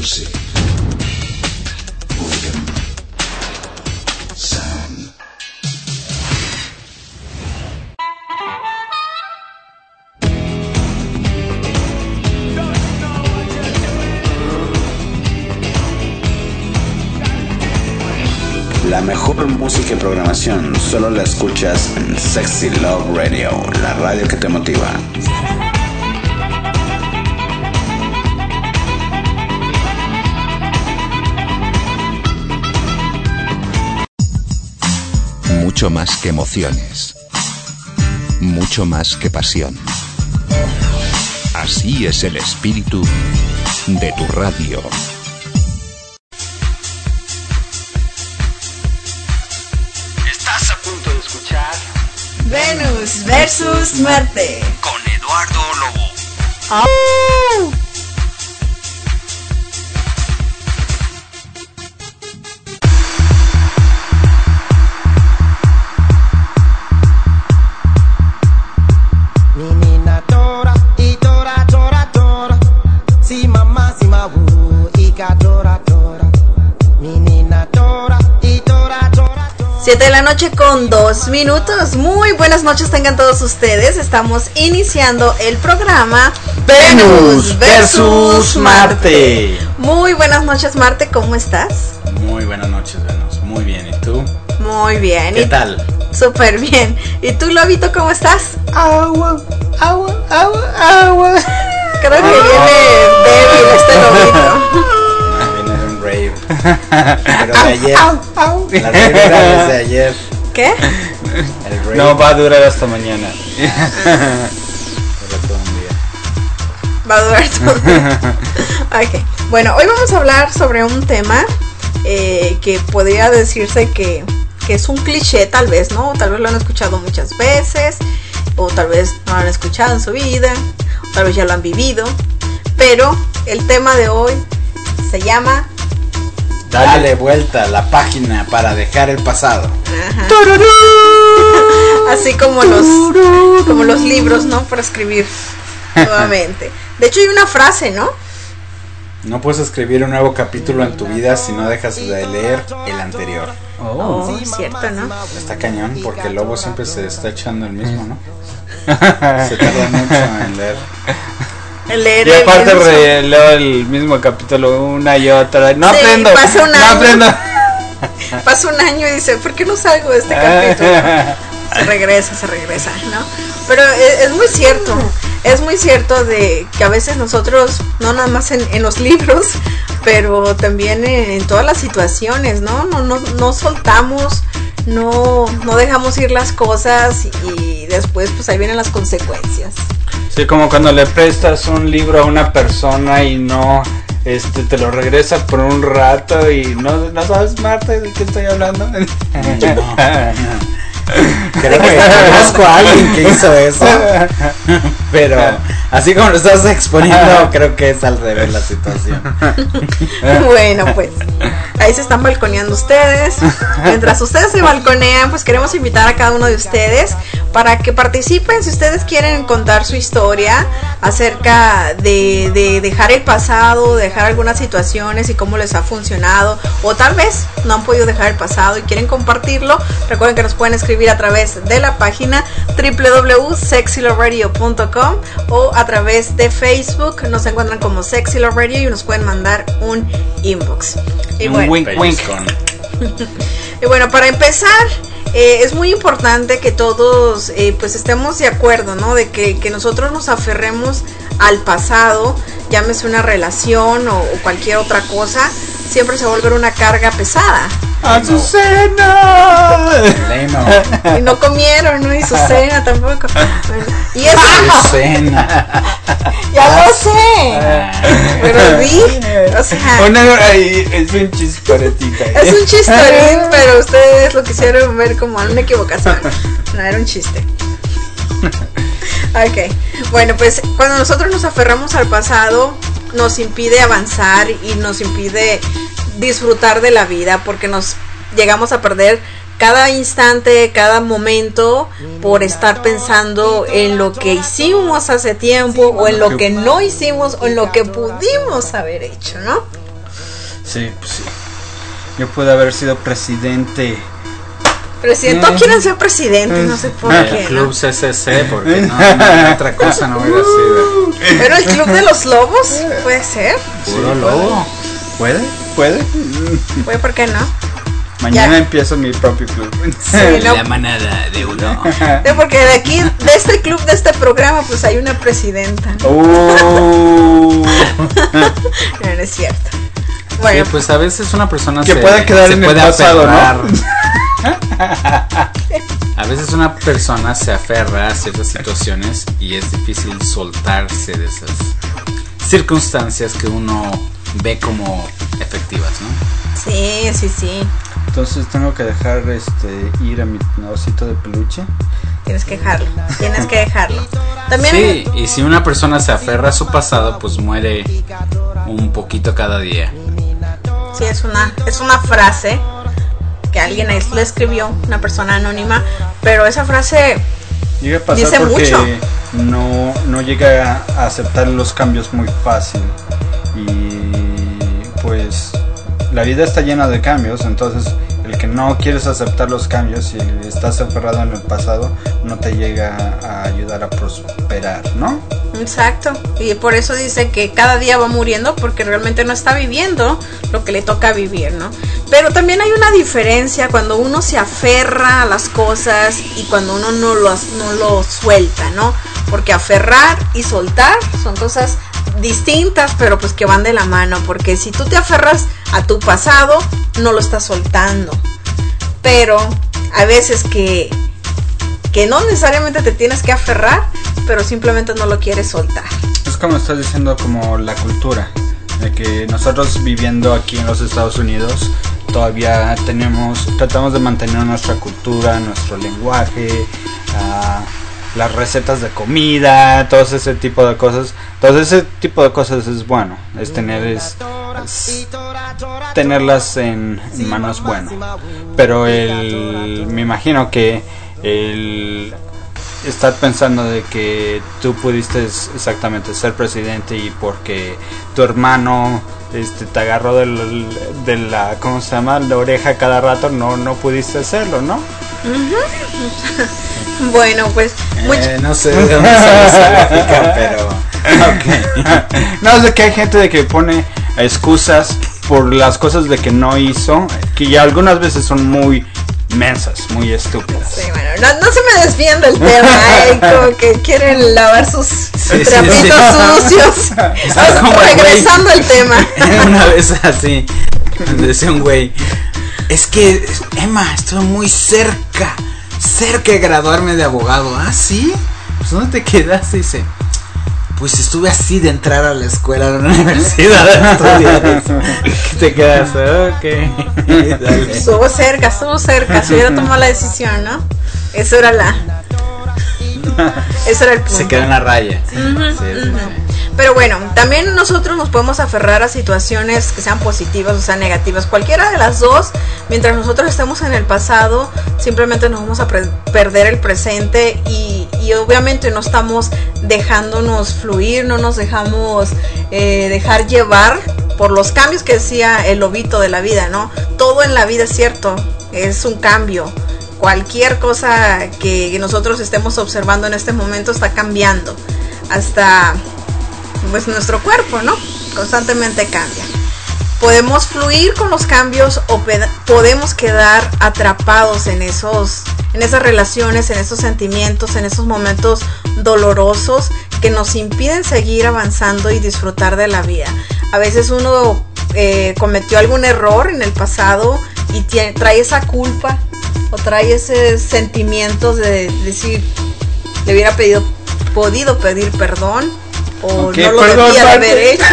Music. Rhythm. Sound. La mejor música y programación solo la escuchas en Sexy Love Radio, la radio que te motiva. Mucho más que emociones, mucho más que pasión. Así es el espíritu de tu radio. Estás a punto de escuchar Venus versus Marte con Eduardo Lobo. ¡Oh! Si mamá, si mabu, y tora, tora. Mi nina tora, y tora, tora, tora. 7 de la noche con 2 minutos. Muy buenas noches tengan todos ustedes. Estamos iniciando el programa Venus versus Marte. Muy buenas noches, Marte, ¿cómo estás? Muy buenas noches, Venus. Muy bien, ¿y tú? Muy bien. ¿Qué tal? Súper bien. ¿Y tú, Lobito, cómo estás? Agua, agua, agua, agua. Creo que viene débil este Lobito. Viene de un rave. Pero de ayer. La rave era desde ayer. ¿Qué? El rave. No, va a durar hasta mañana. Dura todo un día. Va a durar todo. Ok. Bueno, hoy vamos a hablar sobre un tema que podría decirse que es un cliché, tal vez, ¿no? Tal vez lo han escuchado muchas veces, o tal vez no lo han escuchado en su vida, o tal vez ya lo han vivido. Pero el tema de hoy se llama Dale vuelta a la página para dejar el pasado. Ajá. Así como los libros, ¿no? Para escribir nuevamente. De hecho hay una frase, ¿no? No puedes escribir un nuevo capítulo en tu vida si no dejas de leer el anterior. Oh, cierto, ¿no? Está cañón porque el lobo siempre se está echando el mismo, ¿no? Se tarda mucho en leer. Leer Y aparte el leo el mismo capítulo una y otra. No Sí, aprendo. pasa un No año. aprendo. Pasa un año y dice, ¿por qué no salgo de este capítulo? Se regresa, ¿no? Pero es muy cierto de que a veces nosotros, no nada más en los libros, pero también en todas las situaciones, ¿no? No soltamos, no dejamos ir las cosas y después pues ahí vienen las consecuencias. Sí, como cuando le prestas un libro a una persona y no te lo regresa por un rato y no sabes, Marta, de qué estoy hablando. Creo que conozco a alguien que hizo eso. Pero así como lo estás exponiendo, creo que es al revés la situación. Bueno, pues ahí se están balconeando ustedes. Mientras ustedes se balconean, pues queremos invitar a cada uno de ustedes para que participen. Si ustedes quieren contar su historia acerca de dejar el pasado, dejar algunas situaciones y cómo les ha funcionado, o tal vez no han podido dejar el pasado y quieren compartirlo, recuerden que nos pueden escribir a través de la página www.sexyloveradio.com o a través de Facebook. Nos encuentran como Sexy Love Radio y nos pueden mandar un inbox. Y Un bueno, wink, wink. y bueno, para empezar, es muy importante que todos pues estemos de acuerdo, ¿no? De que nosotros nos aferremos al pasado, llámese una relación o cualquier otra cosa, siempre se va a volver una carga pesada. ¡Azucena! Lame. Y no comieron, ¿no? Y su cena tampoco. Bueno, y eso Cena. ya lo sé. Pero sí, o sea, Ahí es un chisparetita. es un chistorín, pero ustedes lo quisieron ver como una equivocación. No, era un chiste. Ok, bueno, pues cuando nosotros nos aferramos al pasado, nos impide avanzar y nos impide disfrutar de la vida, porque nos llegamos a perder cada instante, cada momento, por estar pensando en lo que hicimos hace tiempo, o en lo que no hicimos, o en lo que pudimos haber hecho, ¿no? Sí, pues sí. Yo pude haber sido presidente. Presidente, todos quieren ser presidentes, no sé por qué. El club ¿no? CCC, porque no, otra cosa no hubiera sido. Pero el club de los lobos, puede ser. Puro lobo. ¿Puede? Puede, ¿por qué no? Mañana Ya. empiezo mi propio club. Sí, no, La manada de uno. no, porque de aquí, de este club, de este programa, pues hay una presidenta. Oh. No, no es cierto. Bueno, Sí, pues a veces una persona Que pueda quedar se en el puede pasado, ¿no? aferrar. A veces una persona se aferra a ciertas situaciones y es difícil soltarse de esas circunstancias que uno ve como efectivas, ¿no? sí. Entonces tengo que dejar ir a mi osito de peluche. Tienes que dejarlo. También Sí, y si una persona se aferra a su pasado, pues muere un poquito cada día. sí, es una frase que alguien ahí le escribió, una persona anónima, pero esa frase Llega a pasar dice porque mucho. no llega a aceptar los cambios muy fácil. Y pues la vida está llena de cambios, entonces el que no quieres aceptar los cambios y estás aferrado en el pasado no te llega a ayudar a prosperar, ¿no? Exacto, y por eso dice que cada día va muriendo porque realmente no está viviendo lo que le toca vivir, ¿no? Pero también hay una diferencia cuando uno se aferra a las cosas y cuando uno no lo suelta, ¿no? Porque aferrar y soltar son cosas distintas, pero pues que van de la mano, porque si tú te aferras a tu pasado, no lo estás soltando. Pero a veces que no necesariamente te tienes que aferrar, pero simplemente no lo quieres soltar. Es como estás diciendo, como la cultura, de que nosotros viviendo aquí en los Estados Unidos todavía tratamos de mantener nuestra cultura, nuestro lenguaje, las recetas de comida, todo ese tipo de cosas. Entonces ese tipo de cosas es bueno, es tenerlas en manos buenas. Pero me imagino que el estar pensando de que tú pudiste exactamente ser presidente y porque tu hermano te agarró de la ¿cómo se llama? La oreja cada rato, no pudiste hacerlo, ¿no? Bueno, pues No sé de dónde sale esa lógica, pero Okay. No, es de que hay gente de que pone excusas por las cosas de que no hizo, que ya algunas veces son muy mensas, muy estúpidas. sí, bueno, no se me desvían del tema, como que quieren lavar sus trapitos sucios. como el Regresando al tema. Una vez así, decía un güey, es que Emma, estoy muy cerca de graduarme de abogado. ¿Ah, sí? Pues ¿dónde te quedaste? Dice, pues estuve así de entrar a la escuela, a la universidad de estudiar. ¿Qué te quedas? Ok. Dale. Estuvo cerca, se hubiera tomado la decisión, ¿no? Eso era el punto. Se queda en la raya. Sí, sí. Pero bueno, también nosotros nos podemos aferrar a situaciones que sean positivas o sean negativas, cualquiera de las dos. Mientras nosotros estemos en el pasado, simplemente nos vamos a perder el presente y obviamente no estamos dejándonos fluir, no nos dejamos dejar llevar por los cambios que decía el lobito de la vida, ¿no? Todo en la vida es cierto, es un cambio. Cualquier cosa que nosotros estemos observando en este momento está cambiando. Hasta pues nuestro cuerpo, ¿no? Constantemente cambia. Podemos fluir con los cambios o podemos quedar atrapados en esas relaciones, en esos sentimientos, en esos momentos dolorosos que nos impiden seguir avanzando y disfrutar de la vida. A veces uno cometió algún error en el pasado y trae esa culpa o trae ese sentimiento de decir, le hubiera podido pedir perdón o okay, no lo debía de haber hecho.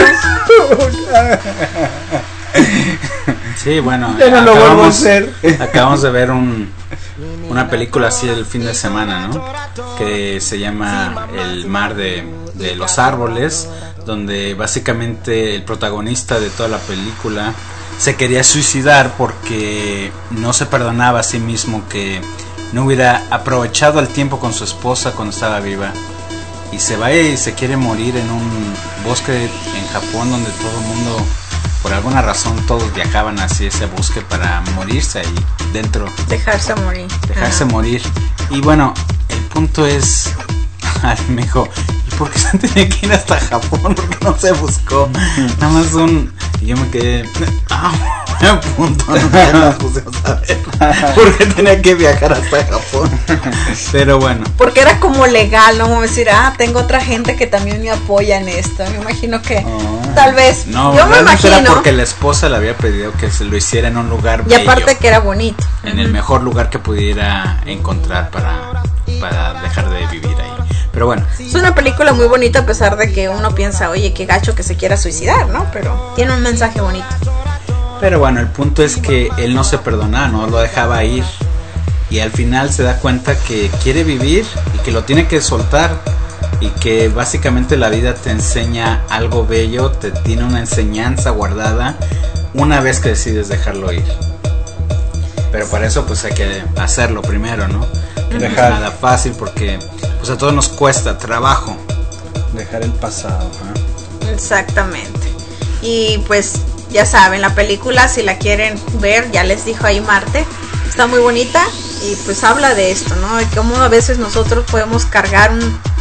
Sí, bueno, ya no lo vuelvo a hacer. Acabamos de ver una película así el fin de semana, ¿no? Que se llama El mar de los árboles, donde básicamente el protagonista de toda la película se quería suicidar porque no se perdonaba a sí mismo que no hubiera aprovechado el tiempo con su esposa cuando estaba viva. Y se va y se quiere morir en un bosque en Japón donde todo el mundo por alguna razón todos viajaban hacia ese bosque para morirse ahí dentro. Dejarse morir. Dejarse morir. Y bueno, el punto es, me dijo, ¿y por qué se tenía que ir hasta Japón? Porque no se buscó. Nada más y yo me quedé, a punto, no nos pusimos a ver por qué tenía que viajar hasta Japón. Pero bueno. Porque era como legal, no vamos a decir, tengo otra gente que también me apoya en esto. Me imagino que tal vez. No, yo me imagino. Era porque la esposa le había pedido que se lo hiciera en un lugar bello. Y aparte que era bonito. En el mejor lugar que pudiera encontrar para dejar de vivir ahí. Pero bueno. Es una película muy bonita a pesar de que uno piensa, oye, qué gacho que se quiera suicidar, ¿no? Pero tiene un mensaje bonito. Pero bueno, el punto es que él no se perdonaba, no lo dejaba ir. Y al final se da cuenta que quiere vivir y que lo tiene que soltar. Y que básicamente la vida te enseña algo bello, te tiene una enseñanza guardada una vez que decides dejarlo ir. Pero para eso pues hay que hacerlo primero, ¿no? Que no es nada fácil porque pues a todos nos cuesta trabajo dejar el pasado, ¿eh? Exactamente. Y pues ya saben, la película, si la quieren ver, ya les dijo ahí Marte, está muy bonita y pues habla de esto, ¿no? De cómo a veces nosotros podemos cargar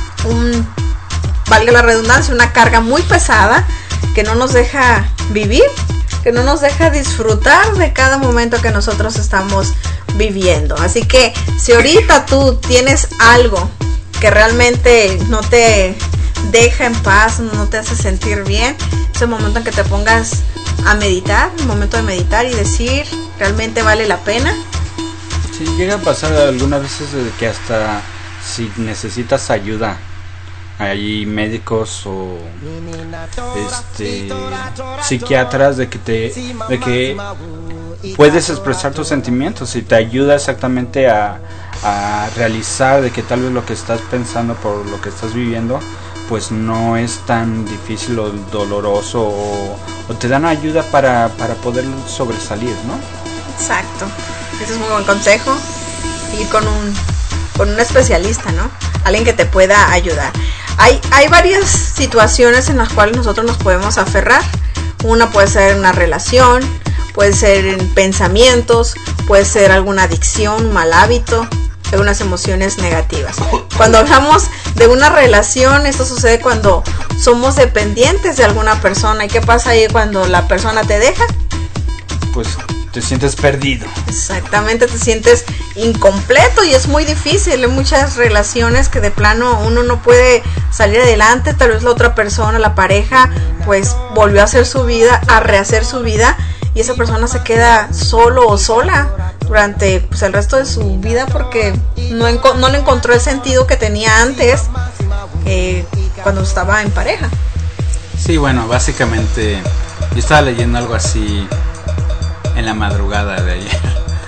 valga la redundancia, una carga muy pesada que no nos deja vivir, que no nos deja disfrutar de cada momento que nosotros estamos viviendo. Así que si ahorita tú tienes algo que realmente no te deja en paz, no te hace sentir bien, es el momento en que te pongas a meditar, el momento de meditar y decir, ¿realmente vale la pena? Sí, llega a pasar algunas veces de que hasta si necesitas ayuda, hay médicos o psiquiatras de que puedes expresar tus sentimientos y te ayuda exactamente a realizar de que tal vez lo que estás pensando por lo que estás viviendo pues no es tan difícil o doloroso o te dan ayuda para poder sobresalir, ¿no? Exacto, ese es muy buen consejo, ir con un especialista, ¿no? Alguien que te pueda ayudar. Hay varias situaciones en las cuales nosotros nos podemos aferrar. Una puede ser una relación, puede ser en pensamientos, puede ser alguna adicción, un mal hábito, algunas emociones negativas. Cuando hablamos de una relación, esto sucede cuando somos dependientes de alguna persona. ¿Y qué pasa ahí cuando la persona te deja? Pues te sientes perdido. Exactamente, te sientes incompleto y es muy difícil. Hay muchas relaciones que de plano uno no puede salir adelante. Tal vez la otra persona, la pareja, pues volvió a hacer su vida, a rehacer su vida, y esa persona se queda solo o sola durante pues, el resto de su vida porque no le encontró el sentido que tenía antes cuando estaba en pareja. Sí, bueno, básicamente yo estaba leyendo algo así en la madrugada de ayer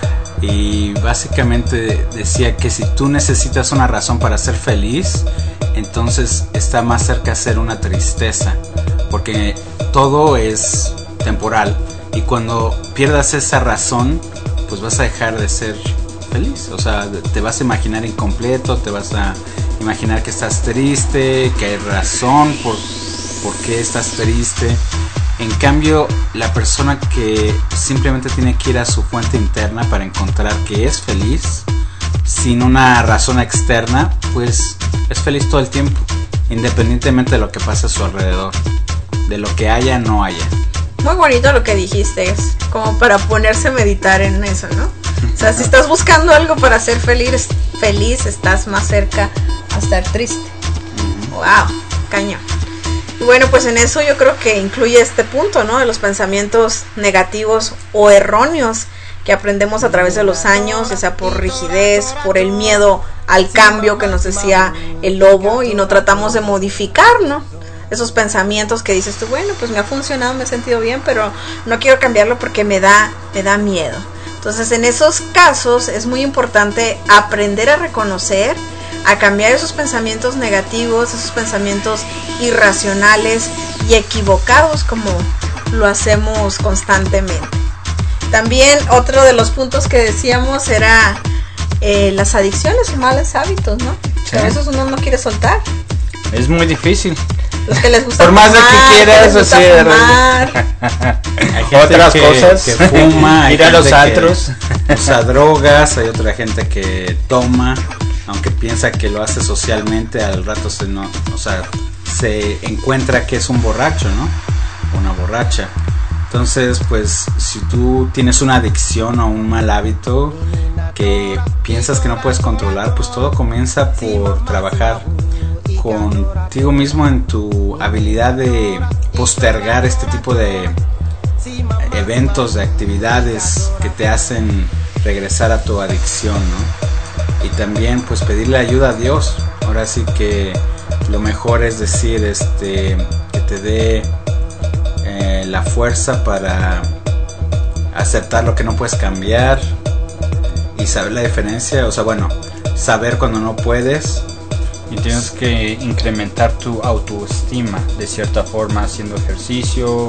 y básicamente decía que si tú necesitas una razón para ser feliz, entonces está más cerca de ser una tristeza, porque todo es temporal y cuando pierdas esa razón pues vas a dejar de ser feliz. O sea, te vas a imaginar incompleto, te vas a imaginar que estás triste, que hay razón por qué estás triste. En cambio, la persona que simplemente tiene que ir a su fuente interna para encontrar que es feliz, sin una razón externa, pues es feliz todo el tiempo, independientemente de lo que pasa a su alrededor, de lo que haya o no haya. Muy bonito lo que dijiste, es como para ponerse a meditar en eso, ¿no? O sea, si estás buscando algo para ser feliz, estás más cerca a estar triste. Wow, cañón. Y bueno, pues en eso yo creo que incluye este punto, ¿no? De los pensamientos negativos o erróneos que aprendemos a través de los años, ya sea por rigidez, por el miedo al cambio que nos decía el lobo, y no tratamos de modificar, ¿no? Esos pensamientos que dices tú, bueno, pues me ha funcionado, me he sentido bien, pero no quiero cambiarlo porque me da miedo. Entonces, en esos casos es muy importante aprender a reconocer, a cambiar esos pensamientos negativos, esos pensamientos irracionales y equivocados como lo hacemos constantemente. También otro de los puntos que decíamos era las adicciones o malos hábitos, ¿no? Sí. Que a veces uno no quiere soltar. Es muy difícil. Los que les gusta por más de fumar, que quieras, les gusta así de fumar. Hay gente otras cosas, que fuma, hay ir a los gente que antros, usa drogas, hay otra gente que toma, aunque piensa que lo hace socialmente, al rato se encuentra que es un borracho, ¿no? Una borracha. Entonces, pues, si tú tienes una adicción o un mal hábito que piensas que no puedes controlar, pues todo comienza por trabajar contigo mismo en tu habilidad de postergar este tipo de eventos, de actividades que te hacen regresar a tu adicción, ¿no? Y también, pues, pedirle ayuda a Dios. Ahora sí que lo mejor es decir, que te dé la fuerza para aceptar lo que no puedes cambiar y saber la diferencia, saber cuando no puedes. y tienes que incrementar tu autoestima de cierta forma, haciendo ejercicio,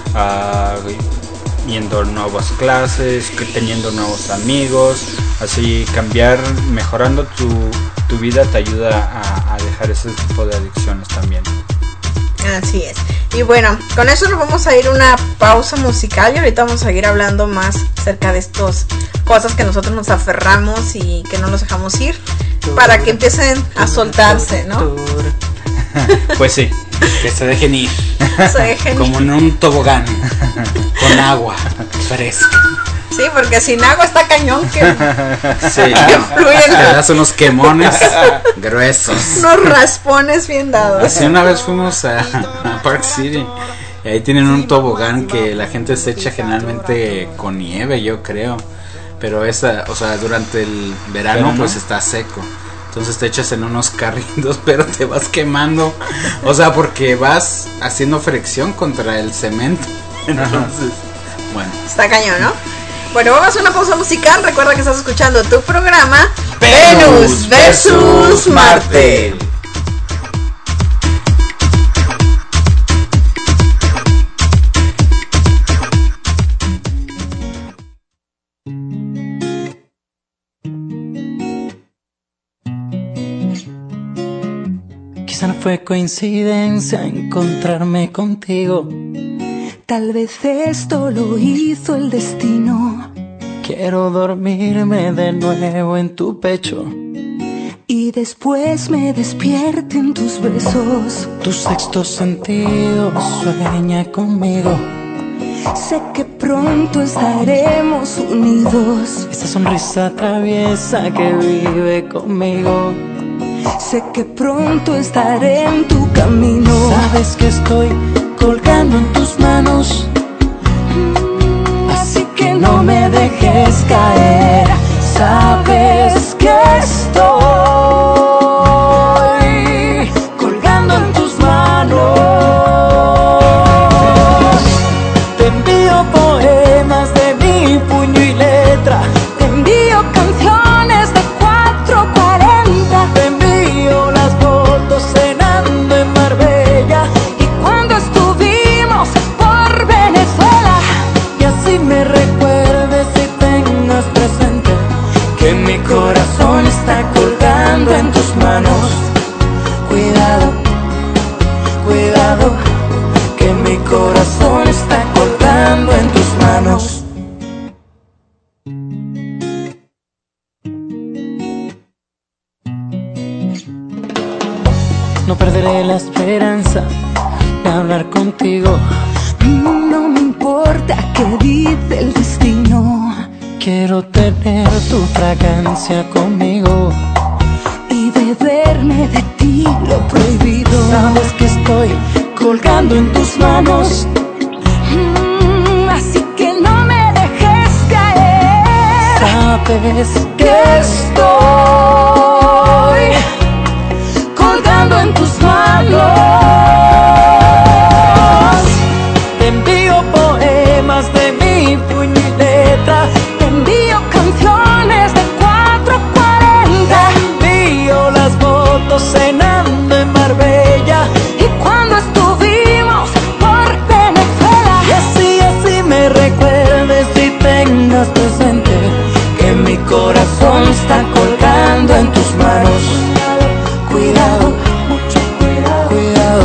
yendo a nuevas clases, teniendo nuevos amigos, así cambiar, mejorando tu vida te ayuda a dejar ese tipo de adicciones también. Así es. Y bueno, con eso nos vamos a ir a una pausa musical y ahorita vamos a seguir hablando más acerca de estas cosas que nosotros nos aferramos y que no nos dejamos ir, para que empiecen a soltarse, ¿no? Pues sí, Que se dejen ir. Se dejen Como ir. en un tobogán con agua fresca. Sí, porque sin agua está cañón que Sí, fluyen. te das unos quemones gruesos. unos raspones bien dados. Así una vez fuimos a Park City y ahí tienen un tobogán que la gente se echa generalmente con nieve, yo creo. Pero durante el verano pues está seco. Entonces te echas en unos carritos, pero te vas quemando. Porque vas haciendo fricción contra el cemento. Entonces, bueno. Está cañón, ¿no? Bueno, vamos a una pausa musical. Recuerda que estás escuchando tu programa Venus versus Marte. Quizá no fue coincidencia encontrarme contigo. Tal vez esto lo hizo el destino. Quiero dormirme de nuevo en tu pecho y después me despierte en tus besos. Tu sexto sentido sueña conmigo. Sé que pronto estaremos unidos. Esa sonrisa traviesa que vive conmigo. Sé que pronto estaré en tu camino. Sabes que estoy colgando en tus manos, así que no me dejes caer. Sabes que estoy colgando en tus manos. Te envío poemas de mi puño y letra. Te envío canciones de 440. Te envío las fotos cenando en Marbella y cuando estuvimos por Venezuela. Y así me recuerdes y tengas presente que mi corazón está colgando en tus manos. Cuidado, cuidado, que mi corazón está colgando en tus manos. No perderé la esperanza de hablar contigo. No me importa qué dice el destino. Quiero tener tu fragancia conmigo y beberme de ti lo prohibido. Sabes que estoy colgando en tus manos, así que no me dejes caer. Sabes que estoy colgando en tus manos. Te envío poemas de mi puño y letra. Te envío canciones de 440. Te envío las fotos cenando en Marbella y cuando estuvimos por Venezuela. Y así me recuerdes y tengas presente que mi corazón está colgando en tus manos. Cuidado, mucho cuidado, cuidado,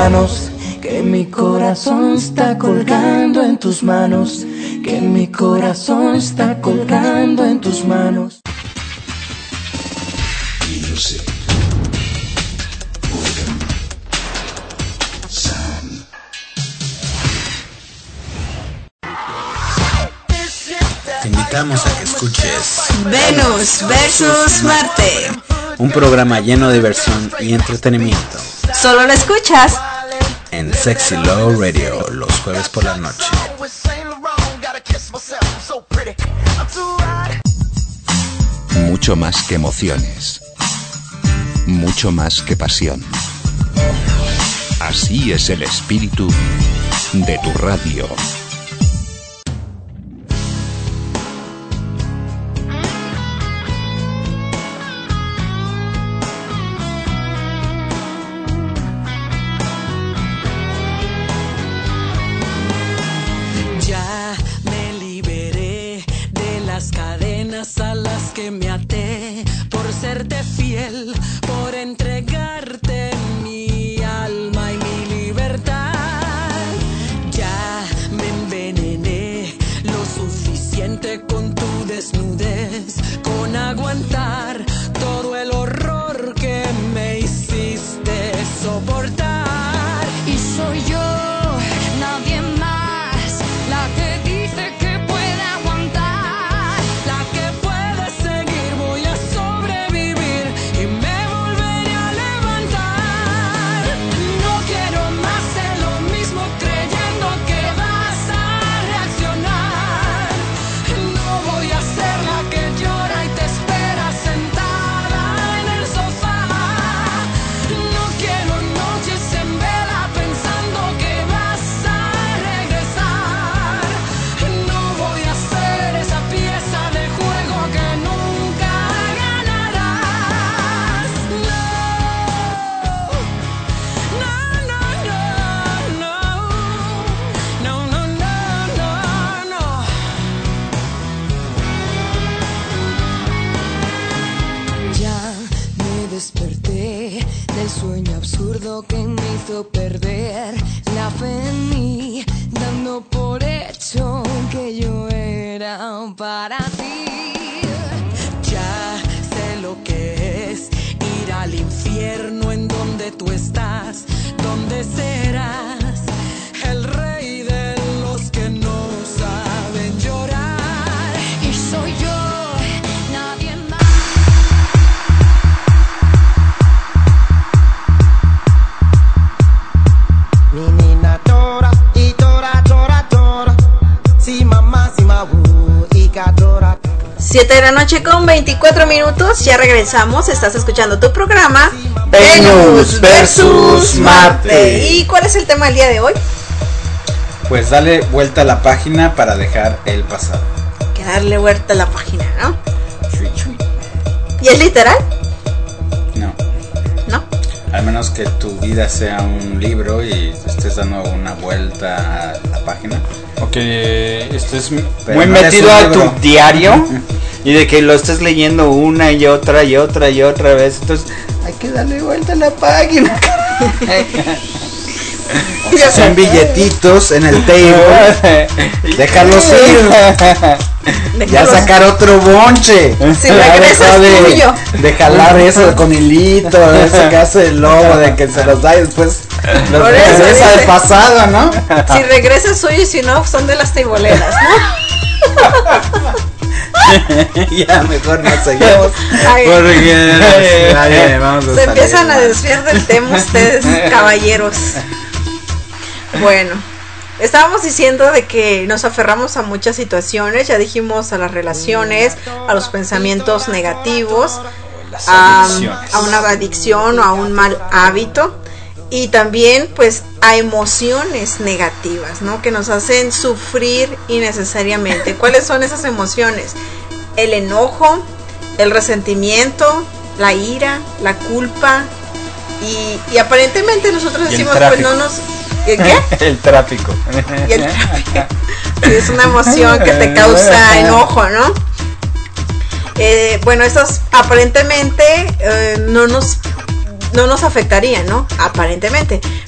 manos, que mi corazón está colgando en tus manos, que mi corazón está colgando en tus manos. Te invitamos a que escuches Venus versus Marte. un programa lleno de diversión y entretenimiento Solo lo escuchas en Sexy Love Radio los jueves por la noche. Mucho más que emociones. Mucho más que pasión. Así es el espíritu de tu radio. Ya me liberé de las cadenas a las que me até por serte fiel, por entregarte mi alma y mi libertad. Ya me envenené lo suficiente con tu desnudez, con aguantar todo el horror que me hiciste soportar. Y soy yo, nadie más, la que dice que puede aguantar, la que puede seguir. Voy a sobrevivir y me volveré a levantar. No quiero más de lo mismo, creyendo que vas a reaccionar. No voy a ser la que llora y te espera sentada en el sofá. No quiero noches en vela pensando que vas a regresar. No voy a ser esa pieza de juego que nunca ganarás. No, no, no, no, no, no, no, no, no. Ya me desperté del sueño absurdo que me hizo perder la fe en mí, dando por hecho que yo era para ti. Ya sé lo que es ir al infierno en donde tú estás, donde serás el rey de los que no saben llorar. Y soy yo, nadie más. Menina tora y tora tora tora, si mamá si mabu y tora. 7 de la noche con 24 minutos. Ya regresamos. Estás escuchando tu programa Venus versus Marte. ¿Y cuál es el tema del día de hoy? Pues dale vuelta a la página para dejar el pasado. Hay que darle vuelta a la página, ¿no? Chui, chui. ¿Y es literal? No, ¿No? al menos que tu vida sea un libro y estés dando una vuelta a la página. O que estés Pero muy no metido eres a un tu libro. diario y de que lo estés leyendo una y otra y otra y otra vez. Entonces hay que darle vuelta a la página. Son billetitos en el table. Déjalos ir. Ya Déjalos. sacar otro bonche. Si Ya regresas dejó tuyo. de jalar eso con hilito. Ese que hace el lobo de que se los da y después los Por eso regresa dice. del pasado, ¿no? Si regresas suyo y si no, son de las teiboleras, ¿no? Ya mejor no seguimos. Ay, Porque vamos a se salir. empiezan a desviar del tema ustedes, caballeros. Bueno, estábamos diciendo de que nos aferramos a muchas situaciones. Ya dijimos a las relaciones, a los pensamientos negativos, a una adicción o a un mal hábito. Y también pues a emociones negativas, ¿no? Que nos hacen sufrir innecesariamente. ¿Cuáles son esas emociones? El enojo, el resentimiento, la ira, la culpa. Y aparentemente nosotros Y el decimos, pues tráfico. no nos... ¿Qué? El tráfico. Y el tráfico. Sí, es una emoción que te causa enojo, ¿no? Bueno, estas aparentemente no nos afectarían, ¿no? Aparentemente.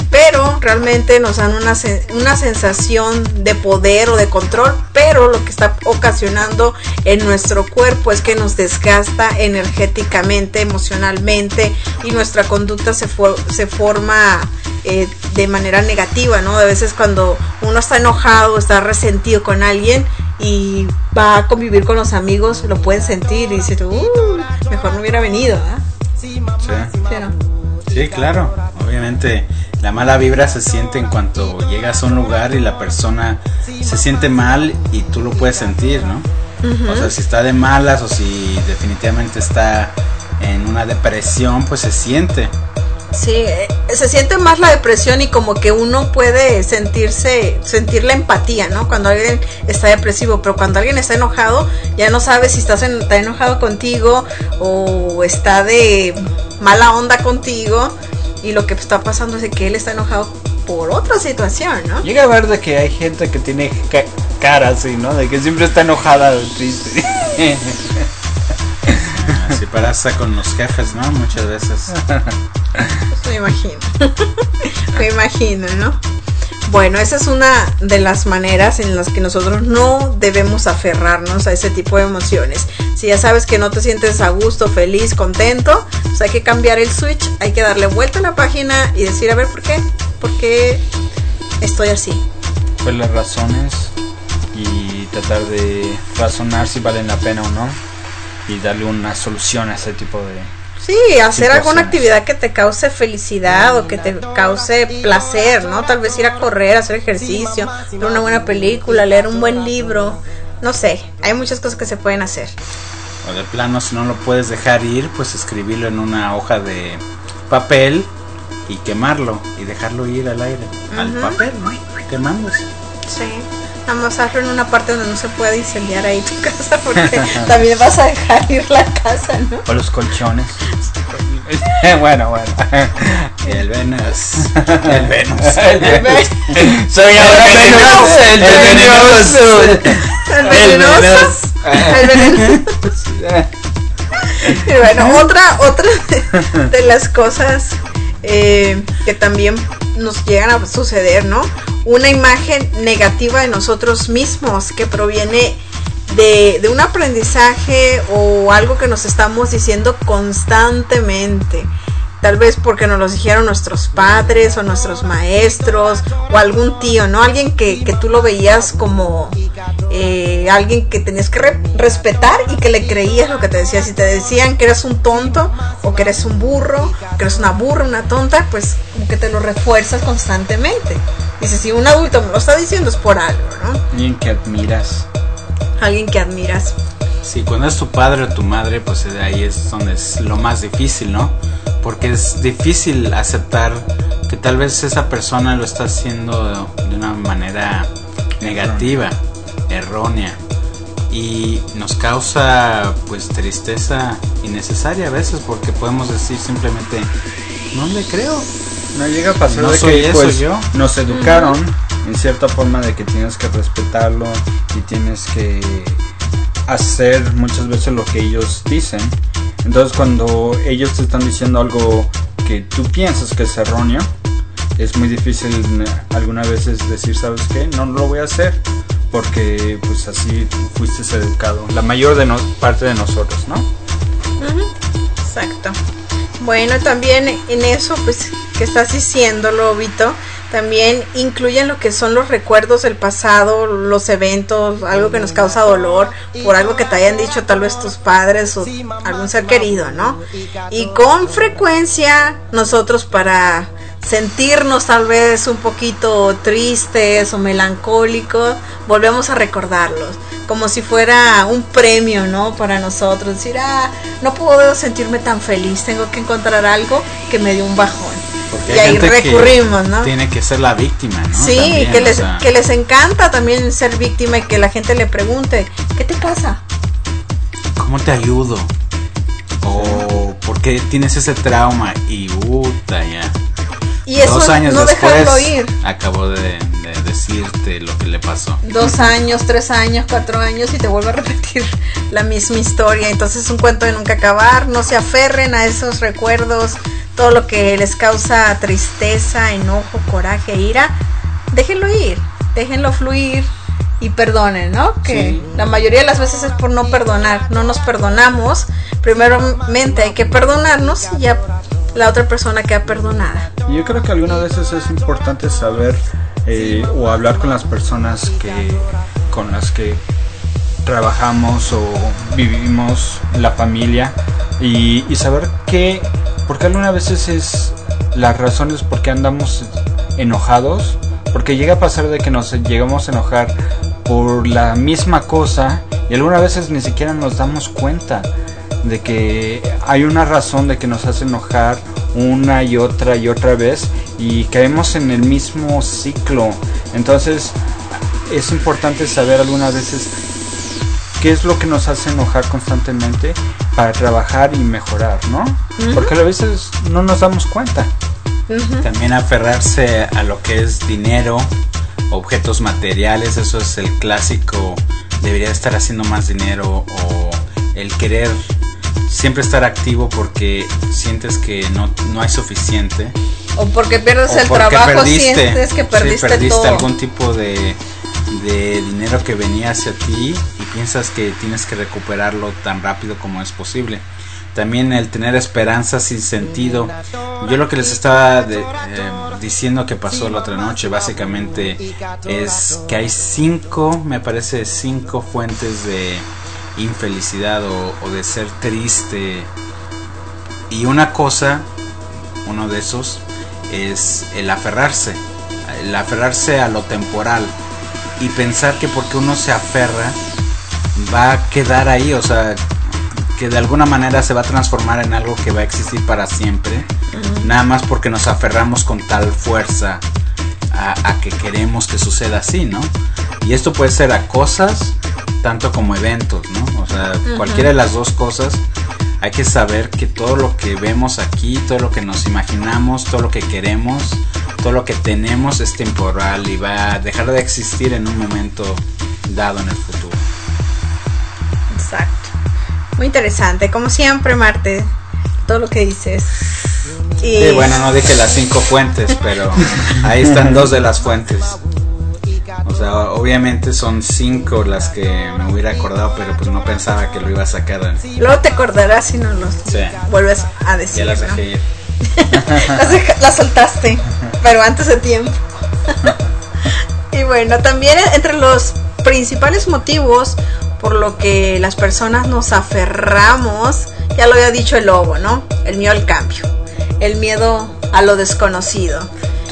pero realmente nos dan una sensación de poder o de control, pero lo que está ocasionando en nuestro cuerpo es que nos desgasta energéticamente, emocionalmente, y nuestra conducta se forma de manera negativa, ¿no? A veces cuando uno está enojado, está resentido con alguien y va a convivir con los amigos, lo pueden sentir y dice, mejor no hubiera venido, ¿eh? Sí. Sí, claro. Obviamente la mala vibra se siente en cuanto llegas a un lugar y la persona se siente mal y tú lo puedes sentir, ¿no? O sea, si está de malas o si definitivamente está en una depresión, pues se siente. Sí, se siente más la depresión y como que uno puede sentir la empatía, ¿no? Cuando alguien está depresivo, pero cuando alguien está enojado, ya no sabes si está enojado contigo o está de mala onda contigo, y lo que está pasando es que él está enojado por otra situación, ¿no? Llega a ver de que hay gente que tiene cara así, ¿no? De que siempre está enojada o triste. Así pasa con los jefes, ¿no? Muchas veces. Me imagino, ¿no? Bueno, esa es una de las maneras en las que nosotros no debemos aferrarnos a ese tipo de emociones. Si ya sabes que no te sientes a gusto, feliz, contento, pues hay que cambiar el switch, hay que darle vuelta a la página y decir, a ver, ¿por qué estoy así? Pues las razones y tratar de razonar si valen la pena o no y darle una solución a ese tipo de... Sí, hacer alguna actividad que te cause felicidad o que te cause placer, ¿no? Tal vez ir a correr, hacer ejercicio, ver una buena película, leer un buen libro, no sé, hay muchas cosas que se pueden hacer. O de plano, si no lo puedes dejar ir, pues escribirlo en una hoja de papel y quemarlo y dejarlo ir al aire, al papel, ¿no? Quemándose. Sí. Nada más hazlo en una parte donde no se puede incendiar ahí tu casa, porque también vas a dejar ir la casa, ¿no? O los colchones. Bueno. Y el Venus. Soy ahora El venenoso. Y bueno, otra de las cosas que también nos llegan a suceder, ¿no? Una imagen negativa de nosotros mismos que proviene de un aprendizaje o algo que nos estamos diciendo constantemente. Tal vez porque nos lo dijeron nuestros padres o nuestros maestros o algún tío, ¿no? Alguien que tú lo veías como alguien que tenías que respetar y que le creías lo que te decía. Si te decían que eres un tonto o que eres un burro, que eres una burra, una tonta, pues como que te lo refuerzas constantemente. Dices, si un adulto me lo está diciendo es por algo, ¿no? Alguien que admiras. Alguien que admiras. Sí, cuando es tu padre o tu madre, pues ahí es donde es lo más difícil, ¿no? Porque es difícil aceptar que tal vez esa persona lo está haciendo de una manera negativa, errónea, y nos causa pues tristeza innecesaria a veces, porque podemos decir simplemente, no le creo. No llega a pasar No de soy que eso, pues yo. nos educaron en cierta forma de que tienes que respetarlo y tienes que hacer muchas veces lo que ellos dicen. Entonces cuando ellos te están diciendo algo que tú piensas que es erróneo, es muy difícil algunas veces decir, ¿sabes qué? No lo voy a hacer, porque pues así fuiste educado, la mayor parte de nosotros, ¿no? Exacto. Bueno, también en eso pues que estás diciendo, Lobito, también incluyen lo que son los recuerdos del pasado, los eventos, algo que nos causa dolor por algo que te hayan dicho tal vez tus padres o algún ser querido, ¿no? Y con frecuencia nosotros, para sentirnos tal vez un poquito tristes o melancólicos, volvemos a recordarlos como si fuera un premio, ¿no? Para nosotros, decir, no puedo sentirme tan feliz, tengo que encontrar algo que me dé un bajón. Porque y ahí recurrimos, ¿no? Tiene que ser la víctima, ¿no? Sí, también, que les encanta también ser víctima y que la gente le pregunte, ¿qué te pasa? ¿Cómo te ayudo? O ¿por qué tienes ese trauma? Y ya. Y eso 2 años no después, dejarlo ir. acabo de decirte lo que le pasó. 2 años, 3 años, 4 años y te vuelvo a repetir la misma historia. Entonces es un cuento de nunca acabar. No se aferren a esos recuerdos todo lo que les causa tristeza, enojo, coraje, ira, déjenlo ir, déjenlo fluir y perdonen, ¿no? Que sí. La mayoría de las veces es por no perdonar, no nos perdonamos. Primeramente hay que perdonarnos y ya la otra persona queda perdonada. Yo creo que algunas veces es importante saber o hablar con las personas con las que trabajamos o vivimos la familia y saber que, porque algunas veces es las razones por qué andamos enojados, porque llega a pasar de que nos llegamos a enojar por la misma cosa y algunas veces ni siquiera nos damos cuenta de que hay una razón de que nos hace enojar una y otra vez y caemos en el mismo ciclo. Entonces es importante saber algunas veces qué es lo que nos hace enojar constantemente para trabajar y mejorar, ¿no? Uh-huh. Porque a veces no nos damos cuenta. Uh-huh. También aferrarse a lo que es dinero, objetos materiales, eso es el clásico, debería estar haciendo más dinero, o el querer siempre estar activo porque sientes que no hay suficiente, o porque pierdes el trabajo, sientes que perdiste todo. Algún tipo de dinero que venía hacia ti y piensas que tienes que recuperarlo tan rápido como es posible. También el tener esperanza sin sentido. Yo lo que les estaba diciendo que pasó la otra noche básicamente es que hay 5 fuentes de infelicidad o de ser triste, y uno de esos es el aferrarse a lo temporal y pensar que porque uno se aferra va a quedar ahí, o sea, que de alguna manera se va a transformar en algo que va a existir para siempre, nada más porque nos aferramos con tal fuerza a que queremos que suceda así, ¿no? Y esto puede ser a cosas tanto como eventos, ¿no? O sea, cualquiera de las dos cosas. Hay que saber que todo lo que vemos aquí, todo lo que nos imaginamos, todo lo que queremos, todo lo que tenemos es temporal y va a dejar de existir en un momento dado en el futuro. Exacto. Muy interesante, como siempre, Marte, todo lo que dices. Y... sí, bueno, no dije las 5 fuentes, pero ahí están 2 de las fuentes. O sea, obviamente son 5 las que me hubiera acordado, pero pues no pensaba que lo iba a sacar. Luego te acordarás si no los vuelves a decir. Ya las dejé ir. las soltaste, pero antes de tiempo. Y bueno, también entre los principales motivos por lo que las personas nos aferramos, ya lo había dicho el lobo, ¿no? El miedo al cambio, el miedo a lo desconocido.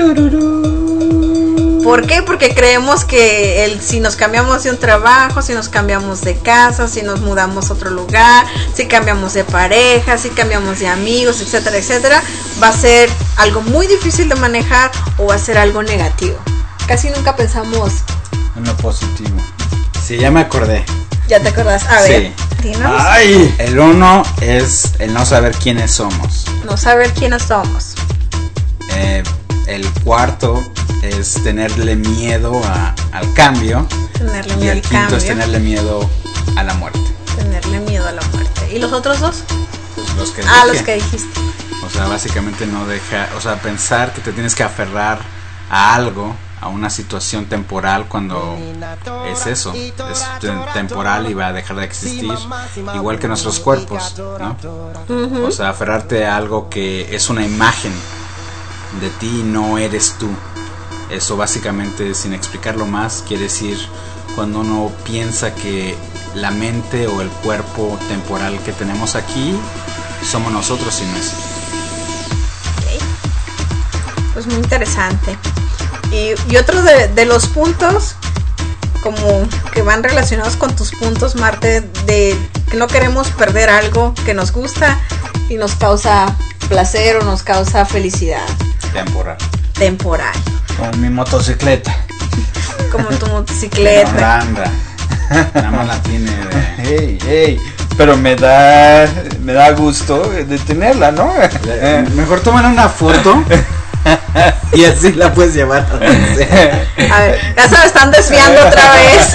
¿Por qué? Porque creemos que si nos cambiamos de un trabajo, si nos cambiamos de casa, si nos mudamos a otro lugar, si cambiamos de pareja, si cambiamos de amigos, etcétera, etcétera, va a ser algo muy difícil de manejar o va a ser algo negativo. Casi nunca pensamos en lo positivo. Sí, ya me acordé. ¿Ya te acordás? A ver, dinos. ¡Ay! El 1 es el no saber quiénes somos. No saber quiénes somos. El 4 es tenerle miedo al cambio. Tenerle miedo y el al 5 cambio. es tenerle miedo a la muerte. Tenerle miedo a la muerte. ¿Y los otros 2? Pues los que los que dijiste. O sea, básicamente pensar que te tienes que aferrar a algo, a una situación temporal, cuando es eso, es temporal y va a dejar de existir, igual que nuestros cuerpos, ¿no? Uh-huh. O sea, aferrarte a algo que es una imagen de ti, no eres tú. Eso básicamente, sin explicarlo más, quiere decir cuando uno piensa que la mente o el cuerpo temporal que tenemos aquí somos nosotros y no es. Okay. Pues muy interesante. Y otro de los puntos como que van relacionados con tus puntos, Marte, de que no queremos perder algo que nos gusta y nos causa placer o nos causa felicidad. Temporal. Como mi motocicleta. Como tu motocicleta. Nada más la tiene de... Hey. Pero me da gusto de tenerla, ¿no? Mejor tómale una foto y así la puedes llevar. A ver, ya se me están desviando otra vez.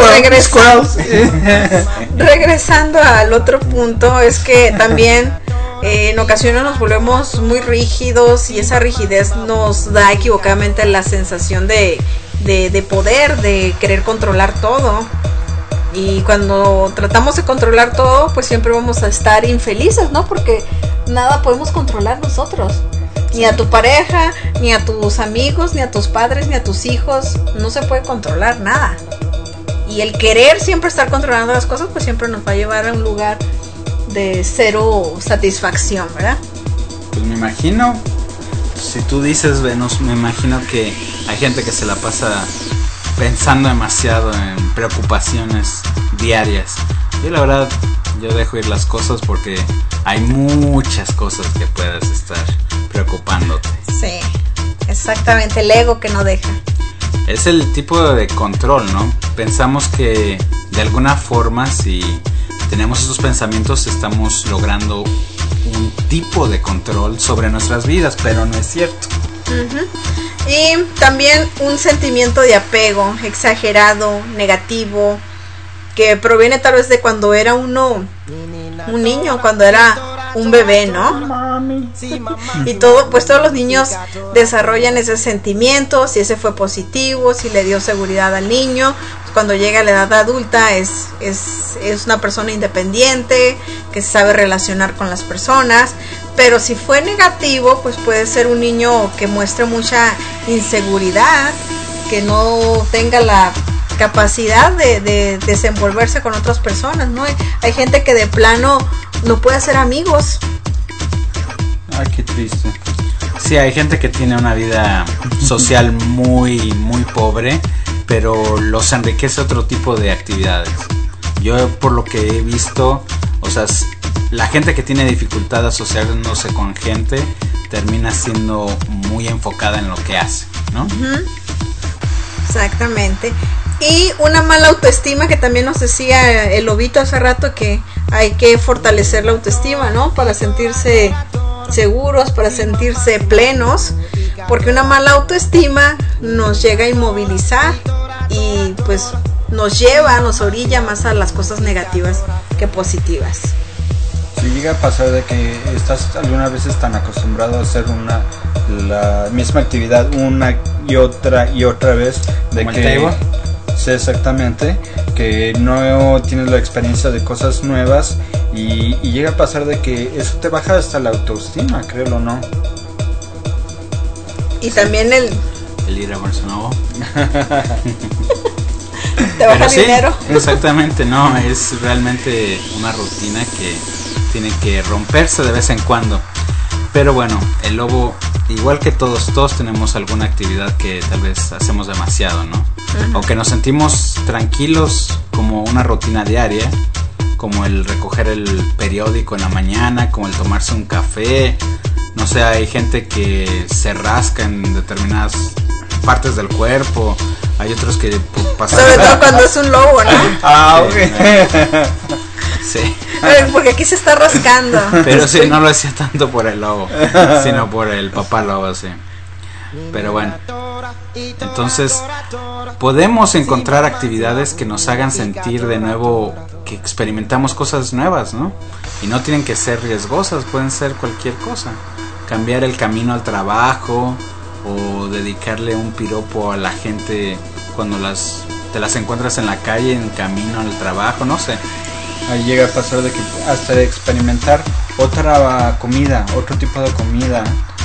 Regresando al otro punto, es que también En ocasiones nos volvemos muy rígidos y esa rigidez nos da equivocadamente la sensación de poder, de querer controlar todo. Y cuando tratamos de controlar todo, pues siempre vamos a estar infelices, ¿no? Porque nada podemos controlar nosotros. Ni a tu pareja, ni a tus amigos, ni a tus padres, ni a tus hijos. No se puede controlar nada. Y el querer siempre estar controlando las cosas, pues siempre nos va a llevar a un lugar de cero satisfacción, ¿verdad? Pues me imagino, si tú dices Venus, me imagino que hay gente que se la pasa pensando demasiado en preocupaciones diarias. Yo la verdad, yo dejo ir las cosas porque hay muchas cosas que puedes estar preocupándote. Sí, exactamente, el ego que no deja. Es el tipo de control, ¿no? Pensamos que de alguna forma si tenemos esos pensamientos estamos logrando un tipo de control sobre nuestras vidas, pero no es cierto. Y también un sentimiento de apego exagerado, negativo, que proviene tal vez de cuando era un niño, cuando era un bebé, ¿no? Y todo, pues todos los niños desarrollan esos sentimientos, si ese fue positivo, si le dio seguridad al niño. Cuando llega a la edad adulta es una persona independiente, que se sabe relacionar con las personas. Pero si fue negativo, pues puede ser un niño que muestre mucha inseguridad, que no tenga la capacidad de desenvolverse con otras personas, ¿no? Hay gente que de plano no puede hacer amigos. Ay, qué triste. Sí, hay gente que tiene una vida social muy, muy pobre, pero los enriquece otro tipo de actividades. Yo, por lo que he visto, o sea, la gente que tiene dificultad asociándose con gente termina siendo muy enfocada en lo que hace, ¿no? Exactamente. Y una mala autoestima, que también nos decía el lobito hace rato, que hay que fortalecer la autoestima, ¿no? Para sentirse seguros, para sentirse plenos, porque una mala autoestima nos llega a inmovilizar y pues nos orilla más a las cosas negativas que positivas. Si llega a pasar de que estás algunas veces tan acostumbrado a hacer la misma actividad una y otra vez, de ¿como que el table? Sí, exactamente, que no tienes la experiencia de cosas nuevas y llega a pasar de que eso te baja hasta la autoestima, créelo o no. Y también el ir a Barcelona. te baja el dinero. Exactamente, no, es realmente una rutina que tiene que romperse de vez en cuando. Pero bueno, el lobo, igual que todos tenemos alguna actividad que tal vez hacemos demasiado, ¿no? O que nos sentimos tranquilos como una rutina diaria, como el recoger el periódico en la mañana, como el tomarse un café. No sé, hay gente que se rasca en determinadas partes del cuerpo. Hay otros que pasan... Sobre todo cuando es un lobo, ¿no? Ah, ok. Sí. Porque aquí se está rascando. Pero sí, no lo hacía tanto por el lobo, sino por el papá lobo, sí. Pero bueno, entonces podemos encontrar actividades que nos hagan sentir de nuevo que experimentamos cosas nuevas, ¿no? Y no tienen que ser riesgosas, pueden ser cualquier cosa. Cambiar el camino al trabajo, o dedicarle un piropo a la gente cuando te las encuentras en la calle en camino al trabajo, no sé. Ahí llega a pasar de que hasta de experimentar otra comida, otro tipo de comida,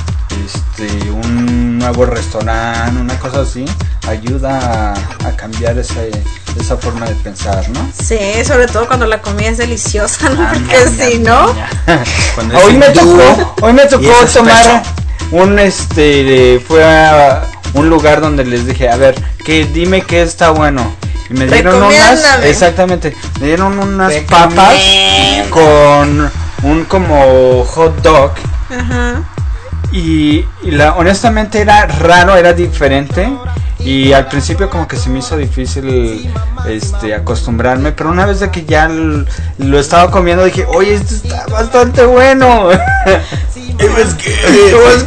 un nuevo restaurante, una cosa así, ayuda a cambiar esa forma de pensar, ¿no? Sí, sobre todo cuando la comida es deliciosa, ¿no? Porque si no... Hoy me tocó tomar fue a un lugar donde les dije, a ver, dime qué está bueno. Y me dieron me dieron unas papas con un como hot dog. Ajá. Y honestamente era raro, era diferente. Y al principio como que se me hizo difícil acostumbrarme, pero una vez de que ya lo estaba comiendo dije, oye, esto está bastante bueno. It was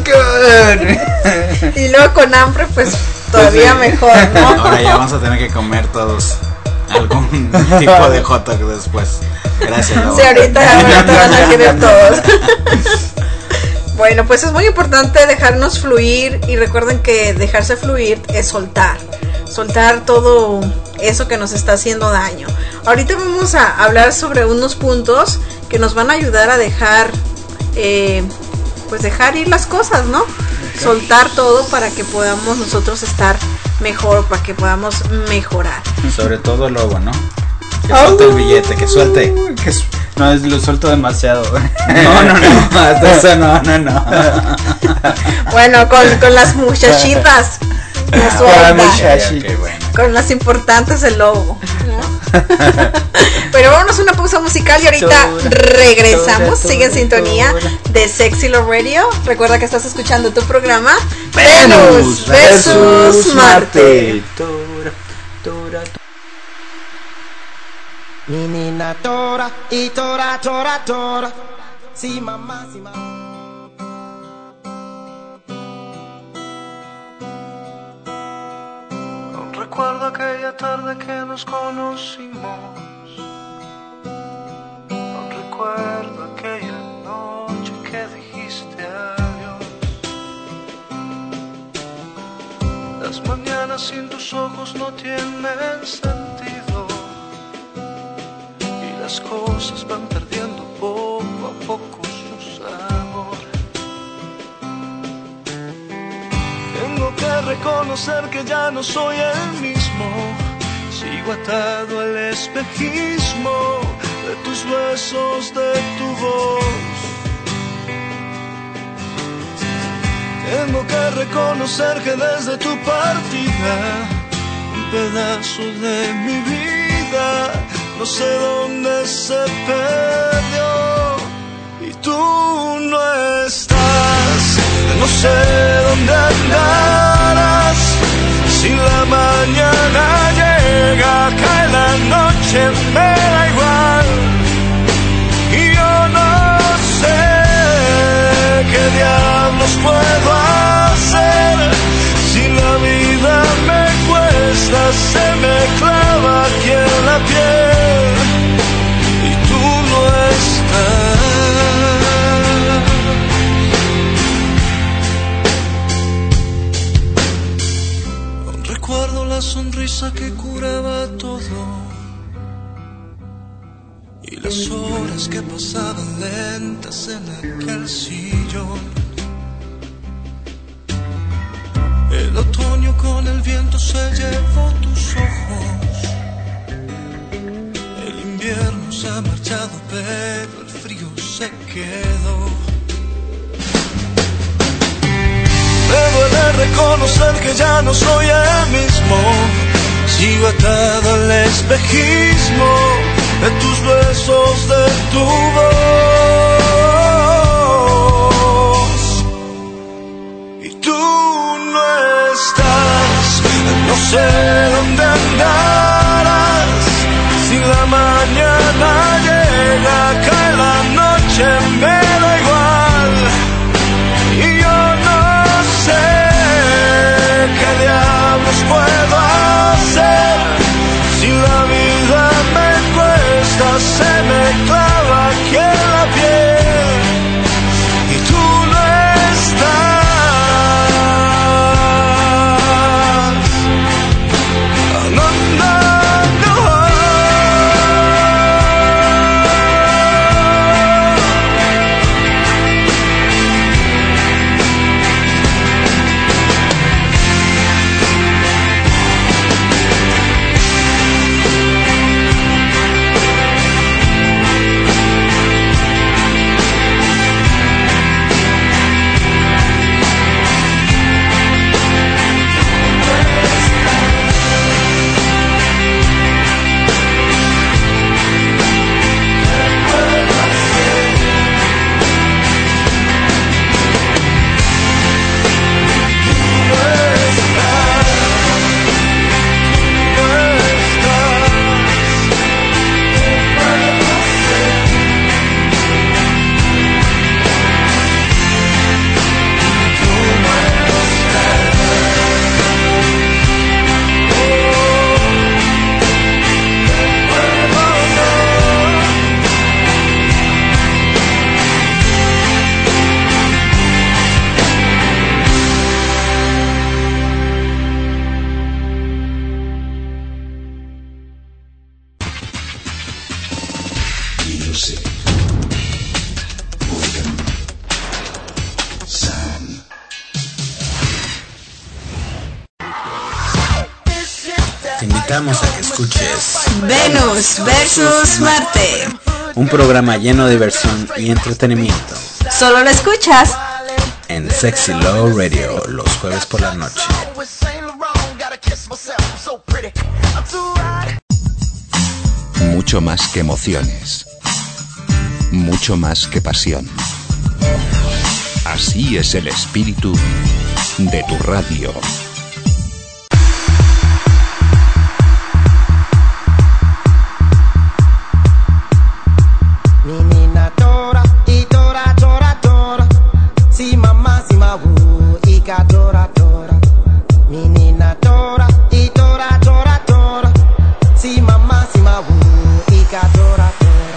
good. Y luego con hambre pues todavía mejor, ¿no? Ahora ya vamos a tener que comer todos algún tipo de hot dog después. Gracias, Lobo. Sí, ahorita van a querer todos. Bueno, pues es muy importante dejarnos fluir, y recuerden que dejarse fluir es soltar todo eso que nos está haciendo daño. Ahorita vamos a hablar sobre unos puntos que nos van a ayudar a dejar dejar ir las cosas, ¿no? Okay. Soltar todo para que podamos nosotros estar mejor, para que podamos mejorar. Sobre todo el Lobo, ¿no? Que suelte el billete, que suelte. No, lo suelto demasiado. No. Bueno, con las muchachitas. Okay, bueno. Con las importantes el Lobo, ¿no? Pero vámonos a una pausa musical y ahorita regresamos. Sigue en sintonía de Sexy Love Radio. Recuerda que estás escuchando tu programa Venus versus Marte. Menina tora y tora, tora, tora. Sí, mamá, sí, mamá. Recuerdo aquella tarde que nos conocimos. No recuerdo aquella noche que dijiste adiós. Las mañanas sin tus ojos no tienen sentido, y las cosas van perdiendo poco a poco su sabor. Tengo que reconocer que ya no soy el mismo. Sigo atado al espejismo de tus besos, de tu voz. Tengo que reconocer que desde tu partida un pedazo de mi vida no sé dónde se perdió. Y tú no estás, no sé dónde andarás. Si la mañana llega, cae la noche, me da igual. Y yo no sé qué diablos puedo hacer. Si la vida me cuesta, se me clava aquí en la piel. Y tú no estás. Recuerdo la sonrisa que curaba todo, y las horas que pasaban lentas en aquel sillón. El otoño con el viento se llevó tus ojos. El invierno se ha marchado, pero el frío se quedó. Me duele reconocer que ya no soy el mismo. Sigo atado al espejismo de tus besos, de tu voz. Y tú no estás, no sé dónde andarás. Si la mañana llega, cae la noche, me da igual. Y yo no sé qué diablos puedo hacer. Si la vida me cuesta, se me clava aquí invitamos a que escuches Venus versus Marte. Un programa lleno de diversión y entretenimiento. Solo lo escuchas en Sexy Love Radio los jueves por la noche. Mucho más que emociones. Mucho más que pasión. Así es el espíritu de tu radio. Menina tora e tora tora tora. Si mamá si mawu e ka tora tora. Menina tora e tora tora tora. Si mamá si mawu e ka tora tora.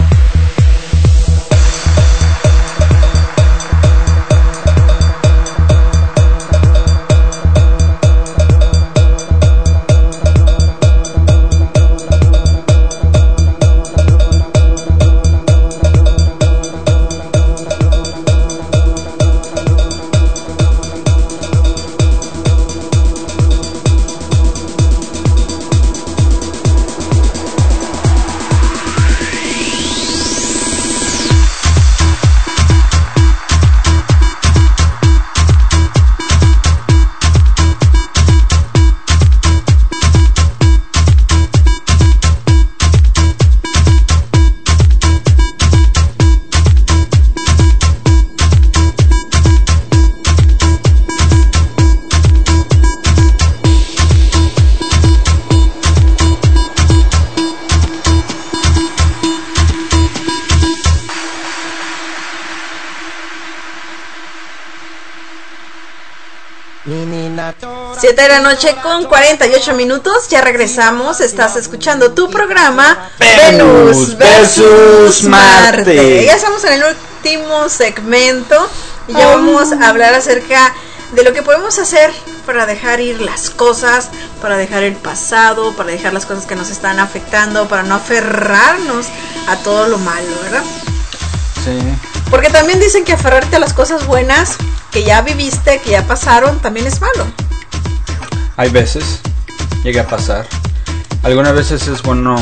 Menina 7 de la noche con 48 minutos. Ya regresamos. Estás escuchando tu programa Venus versus Marte. Ya estamos en el último segmento y ya vamos a hablar acerca de lo que podemos hacer para dejar ir las cosas, para dejar el pasado, para dejar las cosas que nos están afectando, para no aferrarnos a todo lo malo, ¿verdad? Sí. Porque también dicen que aferrarte a las cosas buenas que ya viviste, que ya pasaron, también es malo. Hay veces, llega a pasar. Algunas veces es bueno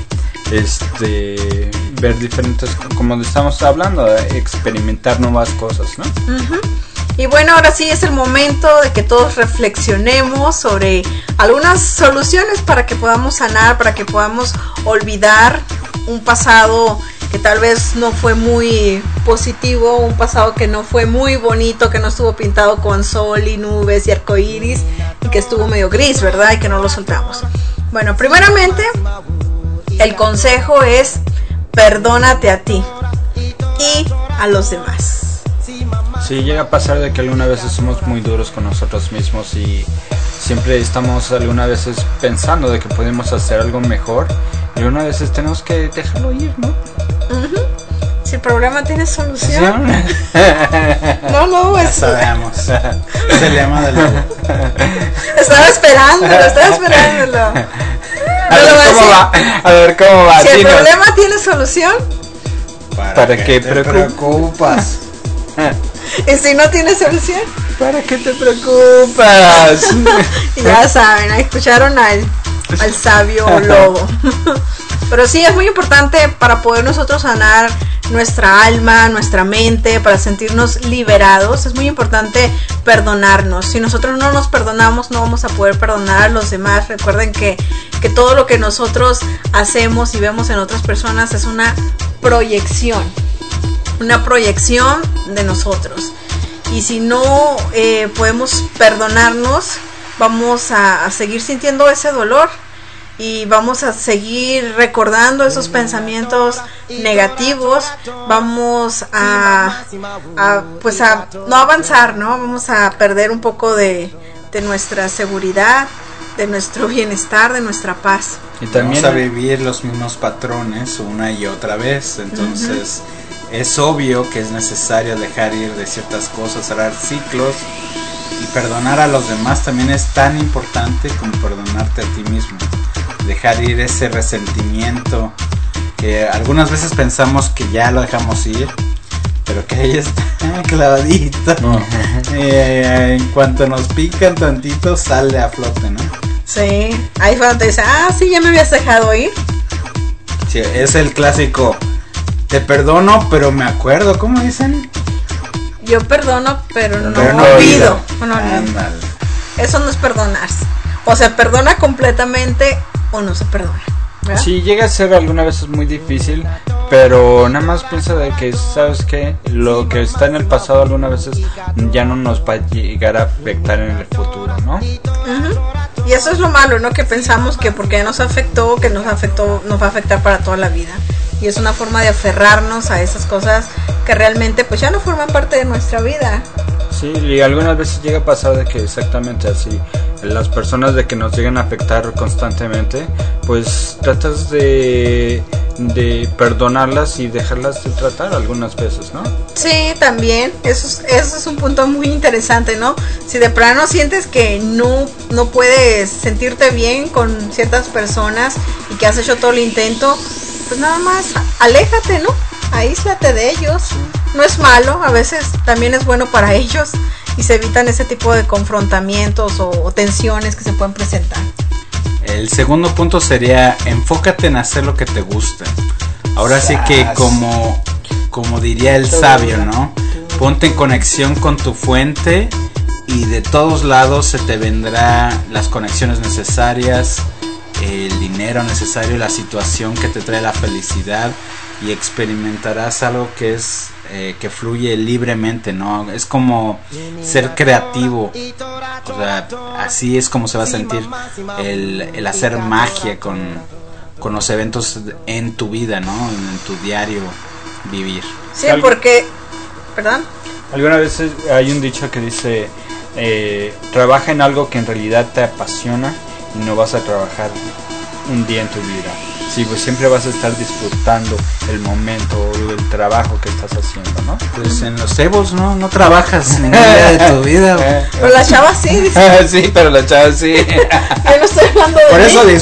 ver diferentes, como estamos hablando, experimentar nuevas cosas, ¿no? Uh-huh. Y bueno, ahora sí es el momento de que todos reflexionemos sobre algunas soluciones para que podamos sanar, para que podamos olvidar un pasado que tal vez no fue muy positivo, un pasado que no fue muy bonito, que no estuvo pintado con sol y nubes y arcoíris y que estuvo medio gris, ¿verdad? Y que no lo soltamos. Bueno, primeramente, el consejo es perdónate a ti y a los demás. Sí, llega a pasar de que algunas veces somos muy duros con nosotros mismos y siempre estamos algunas veces pensando de que podemos hacer algo mejor y algunas veces tenemos que dejarlo ir, ¿no? Uh-huh. Si el problema tiene solución. No, ya sabemos. Se llama de nuevo. Estaba esperándolo. A ver cómo va. Si el problema tiene solución, ¿para qué te preocupas? Y si no tiene solución, ¿para qué te preocupas? Ya saben, escucharon al sabio lobo. Pero sí, es muy importante para poder nosotros sanar nuestra alma, nuestra mente, para sentirnos liberados. Es muy importante perdonarnos. Si nosotros no nos perdonamos, no vamos a poder perdonar a los demás. Recuerden que todo lo que nosotros hacemos y vemos en otras personas es una proyección de nosotros. Y si no podemos perdonarnos, vamos a seguir sintiendo ese dolor y vamos a seguir recordando esos pensamientos negativos. Vamos a no avanzar, ¿no? Vamos a perder un poco de nuestra seguridad, de nuestro bienestar, de nuestra paz. Y también vamos a vivir los mismos patrones una y otra vez. Entonces es obvio que es necesario dejar ir de ciertas cosas, cerrar ciclos, y perdonar a los demás también es tan importante como perdonarte a ti mismo. Dejar ir ese resentimiento que algunas veces pensamos que ya lo dejamos ir, pero que ahí está clavadito. En cuanto nos pican tantito sale a flote, ¿no? Sí, ahí fue donde te dice, sí, ya me habías dejado ir. Sí, es el clásico, te perdono, pero me acuerdo, ¿cómo dicen? Yo perdono, pero no olvido. No. Eso no es perdonarse. O se perdona completamente o no se perdona, ¿verdad? Sí, llega a ser algunas veces muy difícil, pero nada más piensa de que, ¿sabes qué? Lo que está en el pasado algunas veces ya no nos va a llegar a afectar en el futuro, ¿no? Uh-huh. Y eso es lo malo, ¿no? Que pensamos que porque nos afectó, nos va a afectar para toda la vida. Y es una forma de aferrarnos a esas cosas que realmente pues ya no forman parte de nuestra vida. Sí, y algunas veces llega a pasar de que exactamente así, las personas de que nos llegan a afectar constantemente, pues tratas de perdonarlas y dejarlas de tratar algunas veces, ¿no? Sí, también, eso es un punto muy interesante, ¿no? Si de plano sientes que no puedes sentirte bien con ciertas personas y que has hecho todo el intento, pues nada más aléjate, ¿no? Aíslate de ellos. No es malo, a veces también es bueno para ellos y se evitan ese tipo de confrontamientos o tensiones que se pueden presentar. El segundo punto sería enfócate en hacer lo que te gusta. Ahora sí que como diría el sabio, ¿no? Ponte en conexión con tu fuente y de todos lados se te vendrá las conexiones necesarias, el dinero necesario, la situación que te trae la felicidad y experimentarás algo que es que fluye libremente, ¿no? Es como ser creativo, o sea, así es como se va a sentir el hacer magia con los eventos en tu vida, ¿no? En tu diario vivir. Sí, porque, perdón. Algunas veces hay un dicho que dice trabaja en algo que en realidad te apasiona y no vas a trabajar un día en tu vida. Sí, pues siempre vas a estar disfrutando el momento o el trabajo que estás haciendo, ¿no? Pues en los cebos no trabajas ningún día de tu vida. Pero la chava sí. Sí, pero la chava sí. Yo no estoy hablando de por eso mí.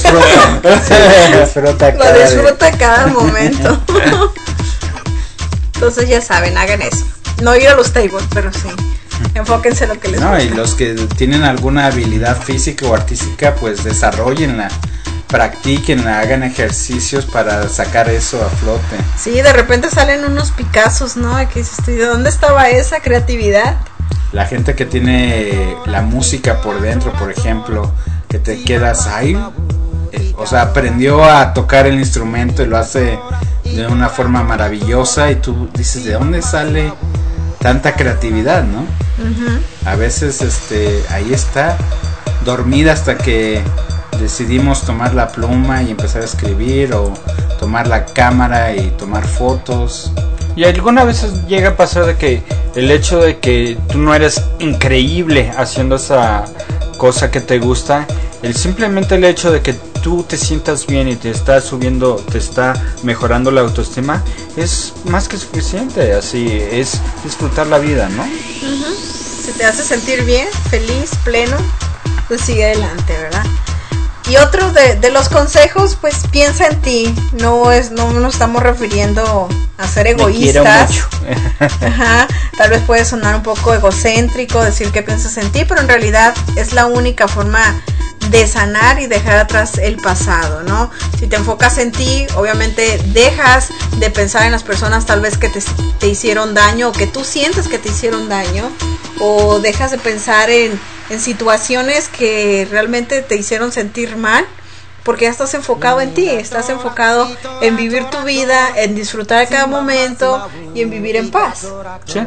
disfruta cada momento. Entonces ya saben, hagan eso. No ir a los tables, pero sí. Enfóquense en lo que les gusta. Y los que tienen alguna habilidad física o artística, pues desarrollenla, practíquenla, hagan ejercicios para sacar eso a flote. Sí, de repente salen unos Picassos, ¿no? Aquí dices, ¿de dónde estaba esa creatividad? La gente que tiene la música por dentro, por ejemplo, que te quedas ahí, o sea, aprendió a tocar el instrumento y lo hace de una forma maravillosa y tú dices, ¿de dónde sale tanta creatividad, no? Uh-huh. A veces ahí está, dormida hasta que decidimos tomar la pluma y empezar a escribir, o tomar la cámara y tomar fotos. Y algunas veces llega a pasar de que el hecho de que tú no eres increíble haciendo esa cosa que te gusta, simplemente el hecho de que tú te sientas bien y te está subiendo, te está mejorando la autoestima, es más que suficiente. Así es disfrutar la vida, ¿no? Uh-huh. Si te hace sentir bien, feliz, pleno, pues sigue adelante, ¿verdad? Y otro de los consejos, pues piensa en ti. No nos estamos refiriendo a ser egoístas. Me quiero mucho. Ajá. Tal vez puede sonar un poco egocéntrico decir que piensas en ti, pero en realidad es la única forma de sanar y dejar atrás el pasado, ¿no? Si te enfocas en ti, obviamente dejas de pensar en las personas tal vez que te hicieron daño, o que tú sientes que te hicieron daño, o dejas de pensar en situaciones que realmente te hicieron sentir mal, porque ya estás enfocado en ti, estás enfocado en vivir tu vida, en disfrutar de cada momento y en vivir en paz. Sí.